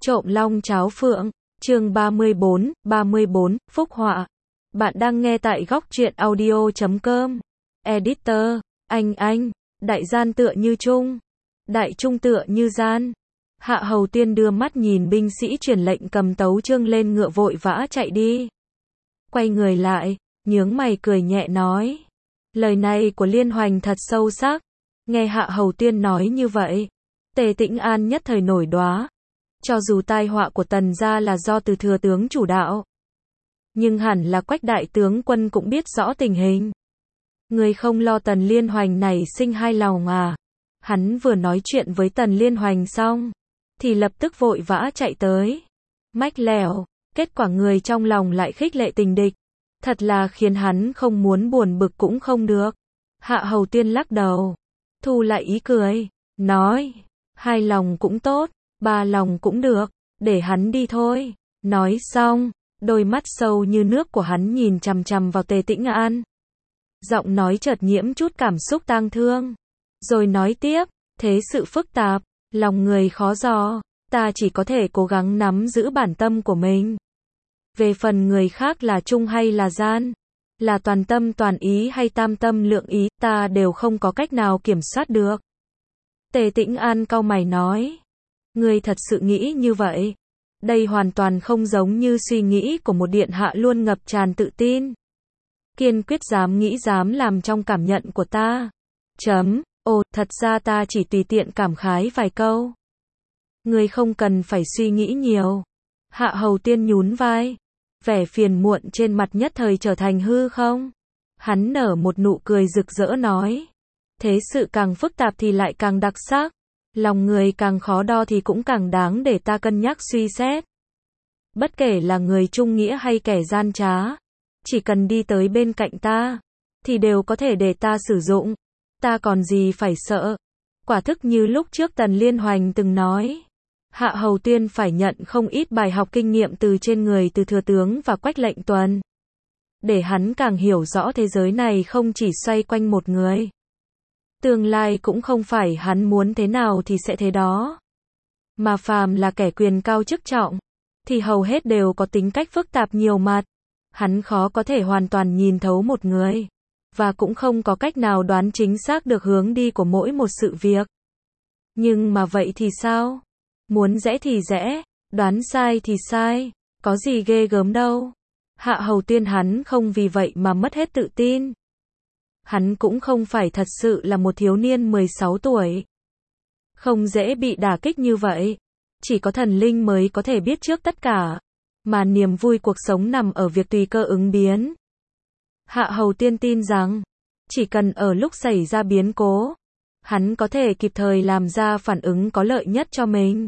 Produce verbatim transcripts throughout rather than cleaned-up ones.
Trộm long cháo phượng, chương ba mươi bốn, ba mươi bốn, phúc họa. Bạn đang nghe tại góc truyện audio chấm com. Editor, anh anh, đại gian tựa như trung, đại trung tựa như gian. Hạ Hầu Tiên đưa mắt nhìn binh sĩ truyền lệnh cầm tấu chương lên ngựa vội vã chạy đi. Quay người lại, nhướng mày cười nhẹ nói. Lời này của Liên Hoành thật sâu sắc. Nghe Hạ Hầu Tiên nói như vậy, Tề Tĩnh An nhất thời nổi đoá. Cho dù tai họa của Tần gia là do từ thừa tướng chủ đạo, nhưng hẳn là Quách đại tướng quân cũng biết rõ tình hình. Người không lo Tần Liên Hoành này sinh hai lòng à? Hắn vừa nói chuyện với Tần Liên Hoành xong, thì lập tức vội vã chạy tới. Mách lẻo, kết quả người trong lòng lại khích lệ tình địch. Thật là khiến hắn không muốn buồn bực cũng không được. Hạ Hầu Tiên lắc đầu, thu lại ý cười, nói, hai lòng cũng tốt, ba lòng cũng được, để hắn đi thôi. Nói xong, đôi mắt sâu như nước của hắn nhìn chằm chằm vào Tề Tĩnh An. Giọng nói chợt nhiễm chút cảm xúc tang thương. Rồi nói tiếp, thế sự phức tạp, lòng người khó dò, ta chỉ có thể cố gắng nắm giữ bản tâm của mình. Về phần người khác là trung hay là gian, là toàn tâm toàn ý hay tam tâm lượng ý, ta đều không có cách nào kiểm soát được. Tề Tĩnh An cau mày nói, ngươi thật sự nghĩ như vậy? Đây hoàn toàn không giống như suy nghĩ của một điện hạ luôn ngập tràn tự tin. Kiên quyết dám nghĩ dám làm trong cảm nhận của ta. Chấm, ồ, thật ra ta chỉ tùy tiện cảm khái vài câu. Ngươi không cần phải suy nghĩ nhiều. Hạ Hầu Tiên nhún vai. Vẻ phiền muộn trên mặt nhất thời trở thành hư không. Hắn nở một nụ cười rực rỡ nói. Thế sự càng phức tạp thì lại càng đặc sắc. Lòng người càng khó đo thì cũng càng đáng để ta cân nhắc suy xét. Bất kể là người trung nghĩa hay kẻ gian trá, chỉ cần đi tới bên cạnh ta, thì đều có thể để ta sử dụng. Ta còn gì phải sợ. Quả thức như lúc trước Tần Liên Hoành từng nói. Hạ Hầu Tiên phải nhận không ít bài học kinh nghiệm từ trên người từ thừa tướng và Quách lệnh tuần. Để hắn càng hiểu rõ thế giới này không chỉ xoay quanh một người. Tương lai cũng không phải hắn muốn thế nào thì sẽ thế đó. Mà phàm là kẻ quyền cao chức trọng, thì hầu hết đều có tính cách phức tạp nhiều mặt. Hắn khó có thể hoàn toàn nhìn thấu một người. Và cũng không có cách nào đoán chính xác được hướng đi của mỗi một sự việc. Nhưng mà vậy thì sao? Muốn rẽ thì rẽ, đoán sai thì sai, có gì ghê gớm đâu. Hạ Hầu Tiên hắn không vì vậy mà mất hết tự tin. Hắn cũng không phải thật sự là một thiếu niên mười sáu tuổi. Không dễ bị đả kích như vậy. Chỉ có thần linh mới có thể biết trước tất cả. Mà niềm vui cuộc sống nằm ở việc tùy cơ ứng biến. Hạ Hầu Tiên tin rằng, chỉ cần ở lúc xảy ra biến cố, hắn có thể kịp thời làm ra phản ứng có lợi nhất cho mình.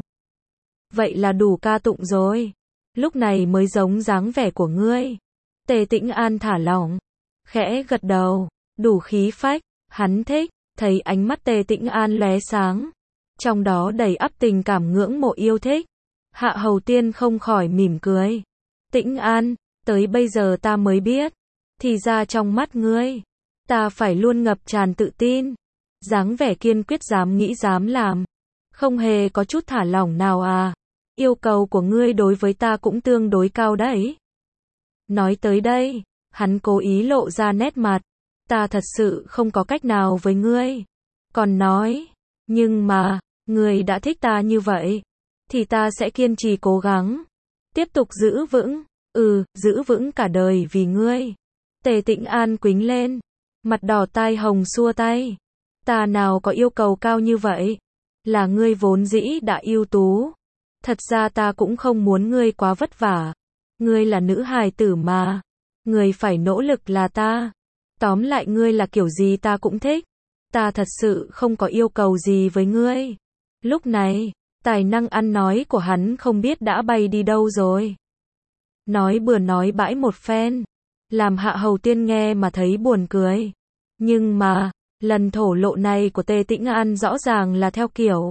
Vậy là đủ ca tụng rồi. Lúc này mới giống dáng vẻ của ngươi. Tề Tĩnh An thả lỏng, khẽ gật đầu, đủ khí phách, hắn thích, thấy ánh mắt Tề Tĩnh An lóe sáng, trong đó đầy ắp tình cảm ngưỡng mộ yêu thích. Hạ Hầu Tiên không khỏi mỉm cười. Tĩnh An, tới bây giờ ta mới biết, thì ra trong mắt ngươi, ta phải luôn ngập tràn tự tin, dáng vẻ kiên quyết dám nghĩ dám làm, không hề có chút thả lỏng nào à. Yêu cầu của ngươi đối với ta cũng tương đối cao đấy. Nói tới đây, hắn cố ý lộ ra nét mặt. Ta thật sự không có cách nào với ngươi. Còn nói, nhưng mà, ngươi đã thích ta như vậy, thì ta sẽ kiên trì cố gắng. Tiếp tục giữ vững, ừ, giữ vững cả đời vì ngươi. Tề Tĩnh An quýnh lên, mặt đỏ tai hồng xua tay. Ta nào có yêu cầu cao như vậy, là ngươi vốn dĩ đã ưu tú. Thật ra ta cũng không muốn ngươi quá vất vả. Ngươi là nữ hài tử mà. Ngươi phải nỗ lực là ta. Tóm lại ngươi là kiểu gì ta cũng thích. Ta thật sự không có yêu cầu gì với ngươi. Lúc này, tài năng ăn nói của hắn không biết đã bay đi đâu rồi. Nói bừa nói bãi một phen. Làm Hạ Hầu Tiên nghe mà thấy buồn cười. Nhưng mà, lần thổ lộ này của Tề Tĩnh An rõ ràng là theo kiểu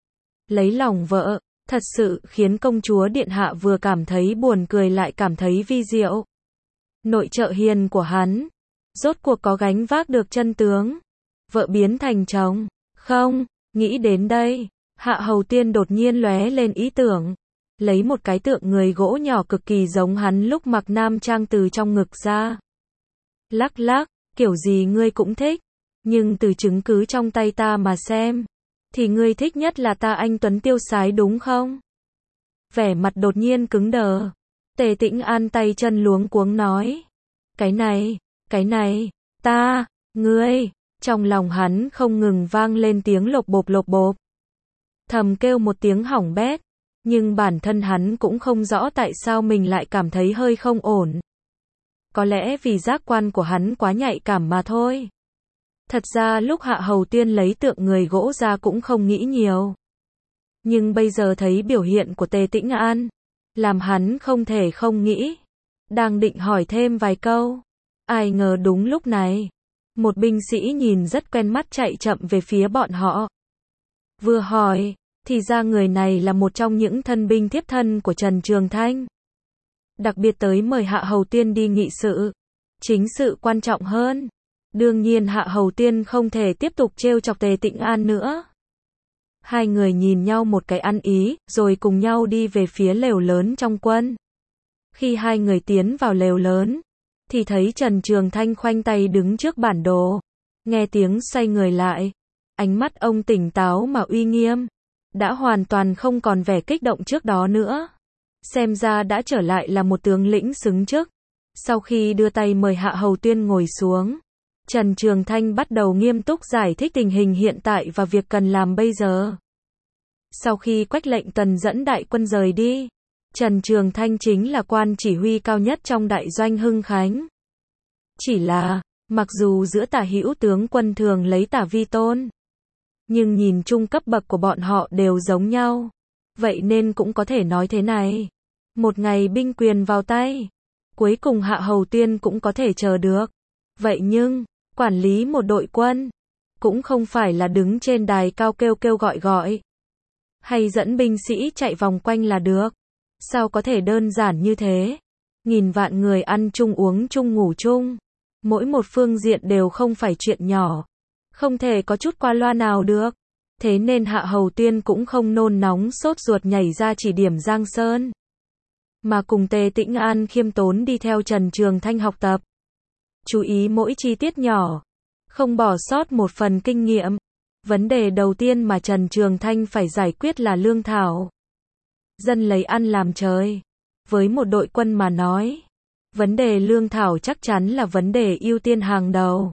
lấy lòng vợ. Thật sự khiến công chúa điện hạ vừa cảm thấy buồn cười lại cảm thấy vi diệu. Nội trợ hiền của hắn, rốt cuộc có gánh vác được chân tướng. Vợ biến thành chồng. Không, nghĩ đến đây, Hạ Hầu Tiên đột nhiên lóe lên ý tưởng. lấy một cái tượng người gỗ nhỏ cực kỳ giống hắn lúc mặc nam trang từ trong ngực ra. Lắc lắc, kiểu gì ngươi cũng thích, nhưng từ chứng cứ trong tay ta mà xem, thì ngươi thích nhất là ta anh tuấn tiêu sái đúng không? Vẻ mặt đột nhiên cứng đờ. Tề Tĩnh An tay chân luống cuống nói. Cái này, cái này, ta, ngươi, trong lòng hắn không ngừng vang lên tiếng lộp bộp lộp bộp. Thầm kêu một tiếng hỏng bét, nhưng bản thân hắn cũng không rõ tại sao mình lại cảm thấy hơi không ổn. Có lẽ vì giác quan của hắn quá nhạy cảm mà thôi. Thật ra lúc Hạ Hầu Tuyên lấy tượng người gỗ ra cũng không nghĩ nhiều. Nhưng bây giờ thấy biểu hiện của Tề Tĩnh An, làm hắn không thể không nghĩ. Đang định hỏi thêm vài câu, ai ngờ đúng lúc này, một binh sĩ nhìn rất quen mắt chạy chậm về phía bọn họ. Vừa hỏi, thì ra người này là một trong những thân binh thiếp thân của Trần Trường Thanh. Đặc biệt tới mời Hạ Hầu Tuyên đi nghị sự. Chính sự quan trọng hơn. Đương nhiên Hạ Hầu Tuyên không thể tiếp tục trêu chọc Tề Tĩnh An nữa. Hai người nhìn nhau một cái ăn ý, rồi cùng nhau đi về phía lều lớn trong quân. Khi hai người tiến vào lều lớn, thì thấy Trần Trường Thanh khoanh tay đứng trước bản đồ. Nghe tiếng xoay người lại, ánh mắt ông tỉnh táo mà uy nghiêm, đã hoàn toàn không còn vẻ kích động trước đó nữa. Xem ra đã trở lại là một tướng lĩnh xứng chức. Sau khi đưa tay mời Hạ Hầu Tuyên ngồi xuống, Trần Trường Thanh bắt đầu nghiêm túc giải thích tình hình hiện tại và việc cần làm bây giờ. Sau khi Quách Lệnh Tần dẫn đại quân rời đi, Trần Trường Thanh chính là quan chỉ huy cao nhất trong đại doanh Hưng Khánh. Chỉ là, mặc dù giữa tả hữu tướng quân thường lấy tả vi tôn, nhưng nhìn chung cấp bậc của bọn họ đều giống nhau. Vậy nên cũng có thể nói thế này. Một ngày binh quyền vào tay, cuối cùng Hạ Hầu Tuyên cũng có thể chờ được. Vậy nhưng, quản lý một đội quân, cũng không phải là đứng trên đài cao kêu kêu gọi gọi, hay dẫn binh sĩ chạy vòng quanh là được. Sao có thể đơn giản như thế? Nghìn vạn người ăn chung uống chung ngủ chung, mỗi một phương diện đều không phải chuyện nhỏ, không thể có chút qua loa nào được. Thế nên Hạ Hầu Tuyên cũng không nôn nóng sốt ruột nhảy ra chỉ điểm Giang Sơn, mà cùng Tề Tĩnh An khiêm tốn đi theo Trần Trường Thanh học tập. Chú ý mỗi chi tiết nhỏ, không bỏ sót một phần kinh nghiệm. Vấn đề đầu tiên mà Trần Trường Thanh phải giải quyết là lương thảo. Dân lấy ăn làm trời. Với một đội quân mà nói, vấn đề lương thảo chắc chắn là vấn đề ưu tiên hàng đầu.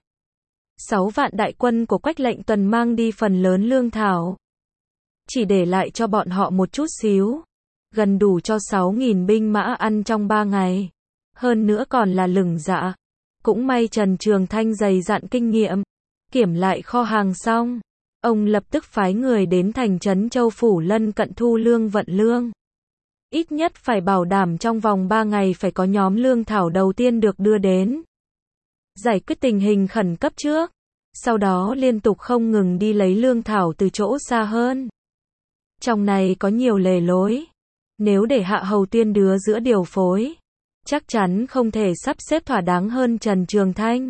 Sáu vạn đại quân của Quách Lệnh Tần mang đi phần lớn lương thảo, chỉ để lại cho bọn họ một chút xíu, gần đủ cho sáu nghìn binh mã ăn trong ba ngày. Hơn nữa còn là lửng dạ. Cũng may Trần Trường Thanh dày dặn kinh nghiệm, kiểm lại kho hàng xong, ông lập tức phái người đến thành trấn Châu Phủ lân cận thu lương vận lương. Ít nhất phải bảo đảm trong vòng ba ngày phải có nhóm lương thảo đầu tiên được đưa đến. Giải quyết tình hình khẩn cấp trước, sau đó liên tục không ngừng đi lấy lương thảo từ chỗ xa hơn. Trong này có nhiều lề lối. Nếu để Hạ Hầu Tuyên đưa giữa điều phối, chắc chắn không thể sắp xếp thỏa đáng hơn Trần Trường Thanh.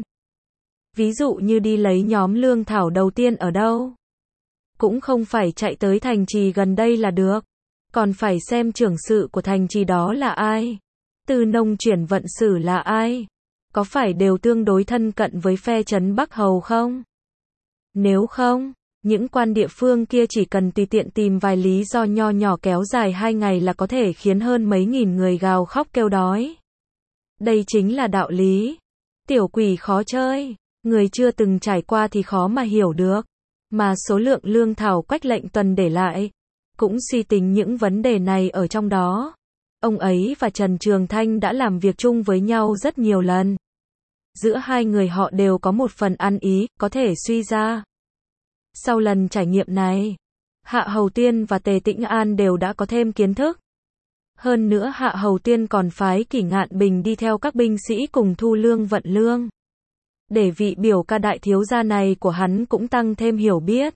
Ví dụ như đi lấy nhóm lương thảo đầu tiên ở đâu, cũng không phải chạy tới thành trì gần đây là được, còn phải xem trưởng sự của thành trì đó là ai, từ nông chuyển vận sử là ai, có phải đều tương đối thân cận với phe trấn Bắc Hầu không? Nếu không, những quan địa phương kia chỉ cần tùy tiện tìm vài lý do nho nhỏ kéo dài hai ngày là có thể khiến hơn mấy nghìn người gào khóc kêu đói. Đây chính là đạo lý. Tiểu quỷ khó chơi, người chưa từng trải qua thì khó mà hiểu được. Mà số lượng lương thảo Quách Lệnh Tần để lại, cũng suy tính những vấn đề này ở trong đó. Ông ấy và Trần Trường Thanh đã làm việc chung với nhau rất nhiều lần. Giữa hai người họ đều có một phần ăn ý, có thể suy ra. Sau lần trải nghiệm này, Hạ Hầu Tuyên và Tề Tĩnh An đều đã có thêm kiến thức. Hơn nữa Hạ Hầu Tuyên còn phái Kỷ Ngạn Bình đi theo các binh sĩ cùng thu lương vận lương. Để vị biểu ca đại thiếu gia này của hắn cũng tăng thêm hiểu biết,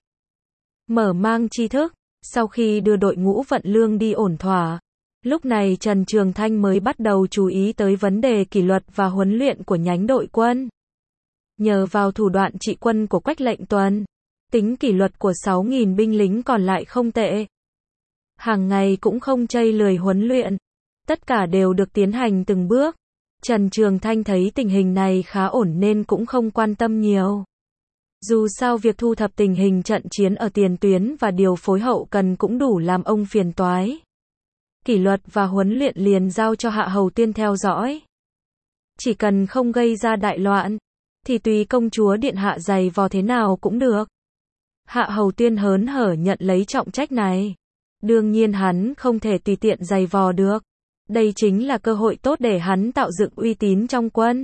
mở mang tri thức. Sau khi đưa đội ngũ vận lương đi ổn thỏa, lúc này Trần Trường Thanh mới bắt đầu chú ý tới vấn đề kỷ luật và huấn luyện của nhánh đội quân. Nhờ vào thủ đoạn trị quân của Quách Lệnh Tần, tính kỷ luật của sáu nghìn binh lính còn lại không tệ. Hàng ngày cũng không chây lười huấn luyện. Tất cả đều được tiến hành từng bước. Trần Trường Thanh thấy tình hình này khá ổn nên cũng không quan tâm nhiều. Dù sao việc thu thập tình hình trận chiến ở tiền tuyến và điều phối hậu cần cũng đủ làm ông phiền toái. Kỷ luật và huấn luyện liền giao cho Hạ Hầu Tiên theo dõi. Chỉ cần không gây ra đại loạn, thì tùy công chúa điện hạ giày vò thế nào cũng được. Hạ Hầu Tiên hớn hở nhận lấy trọng trách này. Đương nhiên hắn không thể tùy tiện giày vò được. Đây chính là cơ hội tốt để hắn tạo dựng uy tín trong quân.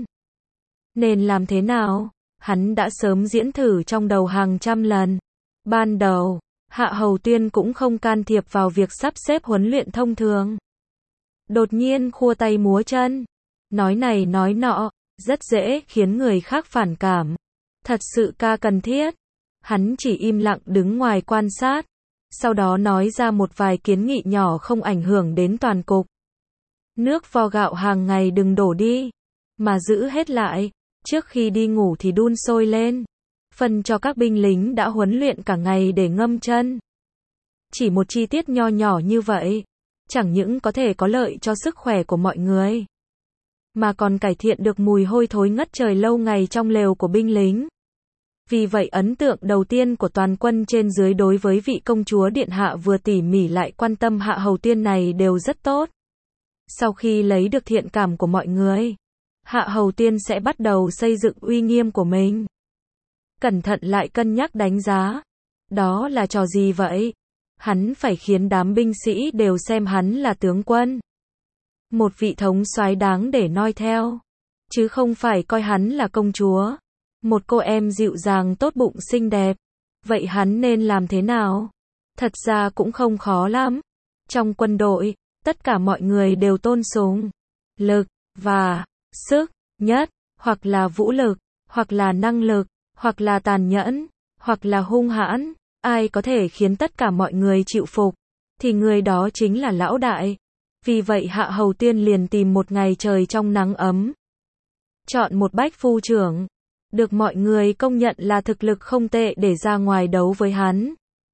Nên làm thế nào? Hắn đã sớm diễn thử trong đầu hàng trăm lần. Ban đầu, Hạ Hầu Tiên cũng không can thiệp vào việc sắp xếp huấn luyện thông thường. Đột nhiên khua tay múa chân, nói này nói nọ, rất dễ khiến người khác phản cảm. Thật sự ca cần thiết. Hắn chỉ im lặng đứng ngoài quan sát, sau đó nói ra một vài kiến nghị nhỏ không ảnh hưởng đến toàn cục. Nước vo gạo hàng ngày đừng đổ đi, mà giữ hết lại, trước khi đi ngủ thì đun sôi lên. Phân cho các binh lính đã huấn luyện cả ngày để ngâm chân. Chỉ một chi tiết nho nhỏ như vậy, chẳng những có thể có lợi cho sức khỏe của mọi người, mà còn cải thiện được mùi hôi thối ngất trời lâu ngày trong lều của binh lính. Vì vậy ấn tượng đầu tiên của toàn quân trên dưới đối với vị công chúa điện hạ vừa tỉ mỉ lại quan tâm Hạ Hầu Tiên này đều rất tốt. Sau khi lấy được thiện cảm của mọi người, Hạ Hầu Tiên sẽ bắt đầu xây dựng uy nghiêm của mình. Cẩn thận lại cân nhắc đánh giá. Đó là trò gì vậy? Hắn phải khiến đám binh sĩ đều xem hắn là tướng quân. Một vị thống soái đáng để noi theo. Chứ không phải coi hắn là công chúa. Một cô em dịu dàng tốt bụng xinh đẹp. Vậy hắn nên làm thế nào? Thật ra cũng không khó lắm. Trong quân đội, tất cả mọi người đều tôn sùng lực và sức nhất, hoặc là vũ lực, hoặc là năng lực, hoặc là tàn nhẫn, hoặc là hung hãn. Ai có thể khiến tất cả mọi người chịu phục, thì người đó chính là lão đại. Vì vậy Hạ Hầu Tiên liền tìm một ngày trời trong nắng ấm. Chọn một bách phu trưởng, được mọi người công nhận là thực lực không tệ để ra ngoài đấu với hắn.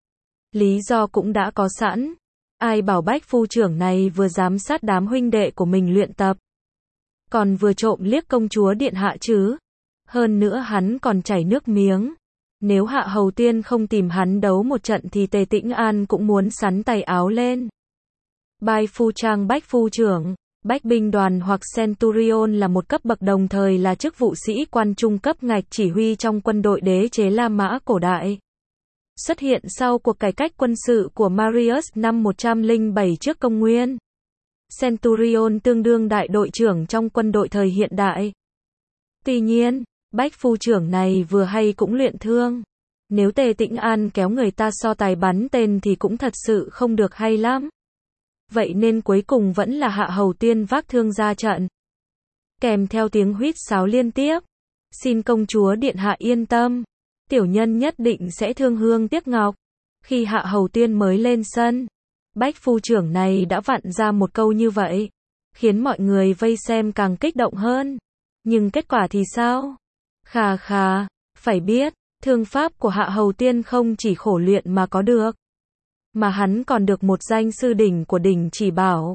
Lý do cũng đã có sẵn. Ai bảo bách phu trưởng này vừa giám sát đám huynh đệ của mình luyện tập, còn vừa trộm liếc công chúa điện hạ chứ. Hơn nữa hắn còn chảy nước miếng. Nếu Hạ Hầu Tiên không tìm hắn đấu một trận thì Tề Tĩnh An cũng muốn sắn tay áo lên. Bai phu trang bách phu trưởng, bách binh đoàn hoặc Centurion là một cấp bậc đồng thời là chức vụ sĩ quan trung cấp ngạch chỉ huy trong quân đội đế chế La Mã cổ đại. Xuất hiện sau cuộc cải cách quân sự của Marius năm một trăm lẻ bảy trước công nguyên. Centurion tương đương đại đội trưởng trong quân đội thời hiện đại. Tuy nhiên, bách phu trưởng này vừa hay cũng luyện thương. Nếu Tề Tĩnh An kéo người ta so tài bắn tên thì cũng thật sự không được hay lắm. Vậy nên cuối cùng vẫn là Hạ Hầu Tiên vác thương ra trận. Kèm theo tiếng huýt sáo liên tiếp. Xin công chúa điện hạ yên tâm. Tiểu nhân nhất định sẽ thương hương tiếc ngọc. Khi Hạ Hầu Tiên mới lên sân, bách phu trưởng này đã vặn ra một câu như vậy, khiến mọi người vây xem càng kích động hơn. Nhưng kết quả thì sao? Khà khà, phải biết, thương pháp của Hạ Hầu Tiên không chỉ khổ luyện mà có được, mà hắn còn được một danh sư đỉnh của đỉnh chỉ bảo.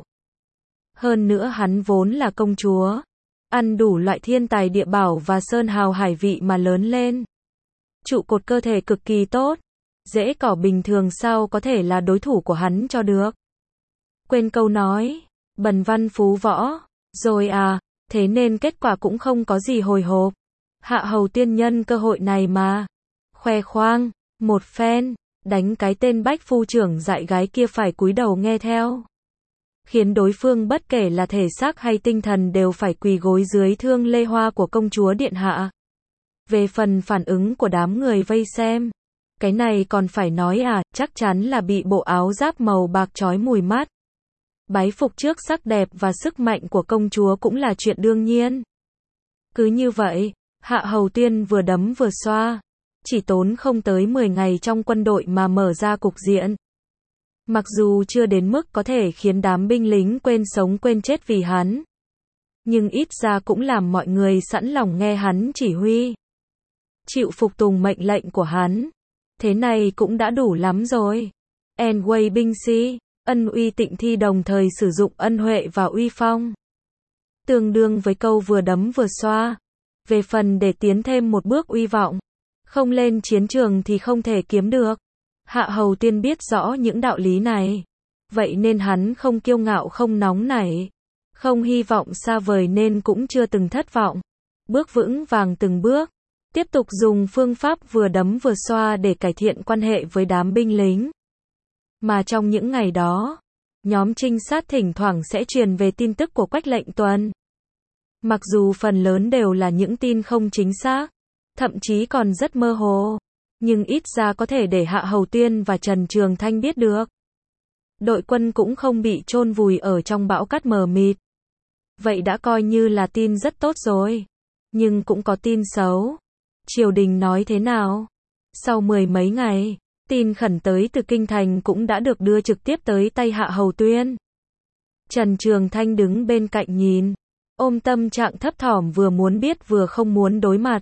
Hơn nữa hắn vốn là công chúa, ăn đủ loại thiên tài địa bảo và sơn hào hải vị mà lớn lên. Trụ cột cơ thể cực kỳ tốt, dễ cỏ bình thường sao có thể là đối thủ của hắn cho được. Quên câu nói, bần văn phú võ, rồi à, thế nên kết quả cũng không có gì hồi hộp. Hạ Hầu Tiên nhân cơ hội này mà khoe khoang một phen, đánh cái tên bách phu trưởng dại gái kia phải cúi đầu nghe theo, khiến đối phương bất kể là thể xác hay tinh thần đều phải quỳ gối dưới thương lê hoa của công chúa điện hạ. Về phần phản ứng của đám người vây xem, cái này còn phải nói à, chắc chắn là bị bộ áo giáp màu bạc chói mùi mắt. Bái phục trước sắc đẹp và sức mạnh của công chúa cũng là chuyện đương nhiên. Cứ như vậy, Hạ Hầu Tiên vừa đấm vừa xoa, chỉ tốn không tới mười ngày trong quân đội mà mở ra cục diện. Mặc dù chưa đến mức có thể khiến đám binh lính quên sống quên chết vì hắn, nhưng ít ra cũng làm mọi người sẵn lòng nghe hắn chỉ huy, chịu phục tùng mệnh lệnh của hắn. Thế này cũng đã đủ lắm rồi. Enway binh sĩ, ân uy tịnh thi đồng thời sử dụng ân huệ và uy phong. Tương đương với câu vừa đấm vừa xoa. Về phần để tiến thêm một bước uy vọng, không lên chiến trường thì không thể kiếm được. Hạ Hầu Tuyên biết rõ những đạo lý này. Vậy nên hắn không kiêu ngạo không nóng nảy, không hy vọng xa vời nên cũng chưa từng thất vọng. Bước vững vàng từng bước, tiếp tục dùng phương pháp vừa đấm vừa xoa để cải thiện quan hệ với đám binh lính. Mà trong những ngày đó, nhóm trinh sát thỉnh thoảng sẽ truyền về tin tức của Quách Lệnh Tuần. Mặc dù phần lớn đều là những tin không chính xác, thậm chí còn rất mơ hồ, nhưng ít ra có thể để Hạ Hầu Tuyên và Trần Trường Thanh biết được. Đội quân cũng không bị chôn vùi ở trong bão cát mờ mịt. Vậy đã coi như là tin rất tốt rồi. Nhưng cũng có tin xấu. Triều đình nói thế nào? Sau mười mấy ngày, tin khẩn tới từ kinh thành cũng đã được đưa trực tiếp tới tay Hạ Hầu Tuyên. Trần Trường Thanh đứng bên cạnh nhìn, ôm tâm trạng thấp thỏm vừa muốn biết vừa không muốn đối mặt.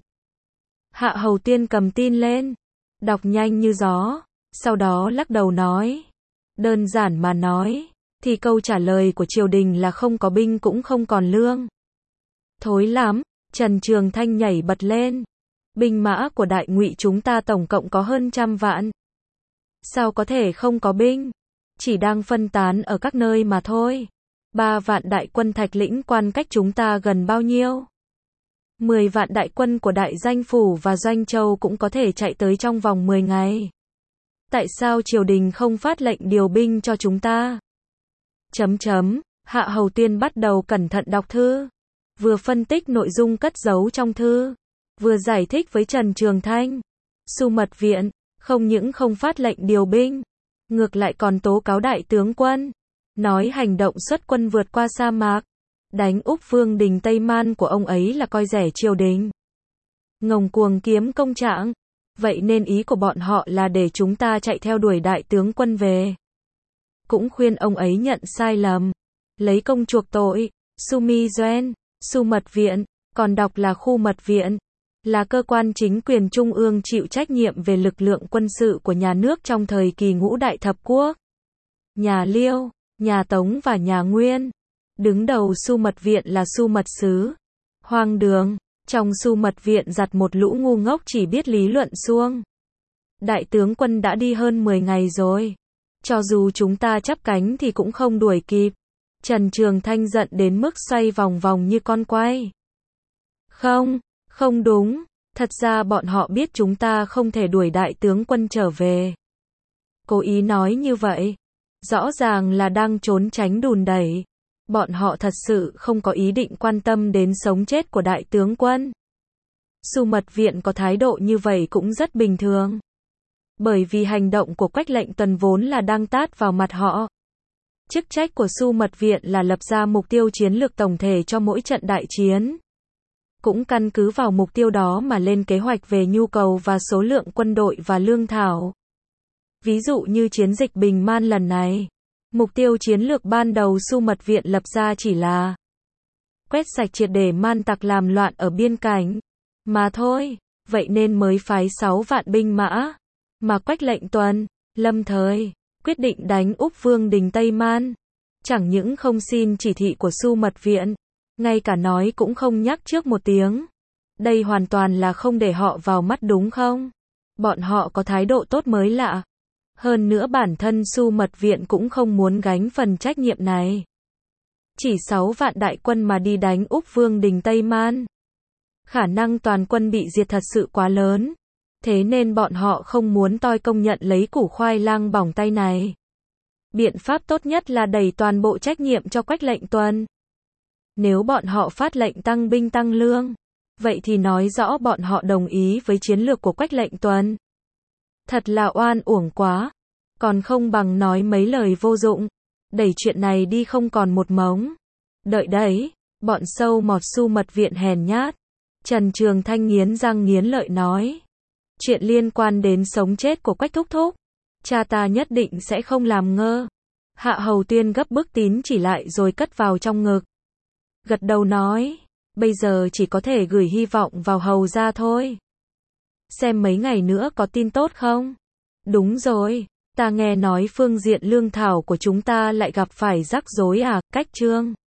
Hạ Hầu Tuyên cầm tin lên, đọc nhanh như gió, sau đó lắc đầu nói. Đơn giản mà nói, thì câu trả lời của triều đình là không có binh cũng không còn lương. Thối lắm, Trần Trường Thanh nhảy bật lên. Binh mã của Đại Ngụy chúng ta tổng cộng có hơn trăm vạn. Sao có thể không có binh? Chỉ đang phân tán ở các nơi mà thôi. Ba vạn đại quân Thạch Lĩnh Quan cách chúng ta gần bao nhiêu? Mười vạn đại quân của Đại Danh Phủ và Doanh Châu cũng có thể chạy tới trong vòng mười ngày. Tại sao triều đình không phát lệnh điều binh cho chúng ta? Chấm chấm, Hạ Hầu Tuyên bắt đầu cẩn thận đọc thư. Vừa phân tích nội dung cất giấu trong thư, vừa giải thích với Trần Trường Thanh. Xu Mật Viện, không những không phát lệnh điều binh, ngược lại còn tố cáo đại tướng quân. Nói hành động xuất quân vượt qua sa mạc, đánh úp Vương Đình Tây Man của ông ấy là coi rẻ triều đình. Ngông cuồng kiếm công trạng. Vậy nên ý của bọn họ là để chúng ta chạy theo đuổi đại tướng quân về. Cũng khuyên ông ấy nhận sai lầm, lấy công chuộc tội. Su Mi Doen, Su Mật Viện, còn đọc là Khu Mật Viện, là cơ quan chính quyền trung ương chịu trách nhiệm về lực lượng quân sự của nhà nước trong thời kỳ ngũ đại thập quốc. Nhà Liêu, nhà Tống và nhà Nguyên. Đứng đầu Su Mật Viện là Su Mật Sứ. Hoang đường, trong Su Mật Viện giặt một lũ ngu ngốc chỉ biết lý luận suông. Đại tướng quân đã đi hơn mười ngày rồi. Cho dù chúng ta chắp cánh thì cũng không đuổi kịp. Trần Trường Thanh giận đến mức xoay vòng vòng như con quay. Không, không đúng. Thật ra bọn họ biết chúng ta không thể đuổi đại tướng quân trở về. Cố ý nói như vậy. Rõ ràng là đang trốn tránh đùn đẩy. Bọn họ thật sự không có ý định quan tâm đến sống chết của đại tướng quân. Su Mật Viện có thái độ như vậy cũng rất bình thường. Bởi vì hành động của Quách Lệnh Tuần vốn là đang tát vào mặt họ. Chức trách của Su Mật Viện là lập ra mục tiêu chiến lược tổng thể cho mỗi trận đại chiến. Cũng căn cứ vào mục tiêu đó mà lên kế hoạch về nhu cầu và số lượng quân đội và lương thảo. Ví dụ như chiến dịch Bình Man lần này. Mục tiêu chiến lược ban đầu Su Mật Viện lập ra chỉ là quét sạch triệt để man tặc làm loạn ở biên cảnh mà thôi, vậy nên mới phái sáu vạn binh mã, mà Quách Lệnh Tuần, lâm thời, quyết định đánh úp Vương Đình Tây Man. Chẳng những không xin chỉ thị của Su Mật Viện, ngay cả nói cũng không nhắc trước một tiếng. Đây hoàn toàn là không để họ vào mắt đúng không? Bọn họ có thái độ tốt mới lạ. Hơn nữa bản thân Su Mật Viện cũng không muốn gánh phần trách nhiệm này. Chỉ sáu vạn đại quân mà đi đánh úp Vương Đình Tây Man. Khả năng toàn quân bị diệt thật sự quá lớn. Thế nên bọn họ không muốn toi công nhận lấy củ khoai lang bỏng tay này. Biện pháp tốt nhất là đẩy toàn bộ trách nhiệm cho Quách Lệnh Tuần. Nếu bọn họ phát lệnh tăng binh tăng lương, vậy thì nói rõ bọn họ đồng ý với chiến lược của Quách Lệnh Tuần. Thật là oan uổng quá. Còn không bằng nói mấy lời vô dụng. Đẩy chuyện này đi không còn một mống. Đợi đấy, bọn sâu mọt Su Mật Viện hèn nhát. Trần Trường Thanh nghiến răng nghiến lợi nói. Chuyện liên quan đến sống chết của Quách Thúc Thúc, cha ta nhất định sẽ không làm ngơ. Hạ Hầu Tuyên gấp bức tín chỉ lại rồi cất vào trong ngực. Gật đầu nói. Bây giờ chỉ có thể gửi hy vọng vào Hầu gia thôi. Xem mấy ngày nữa có tin tốt không? Đúng rồi, Ta nghe nói phương diện lương thảo của chúng ta lại gặp phải rắc rối à, Cách Trương.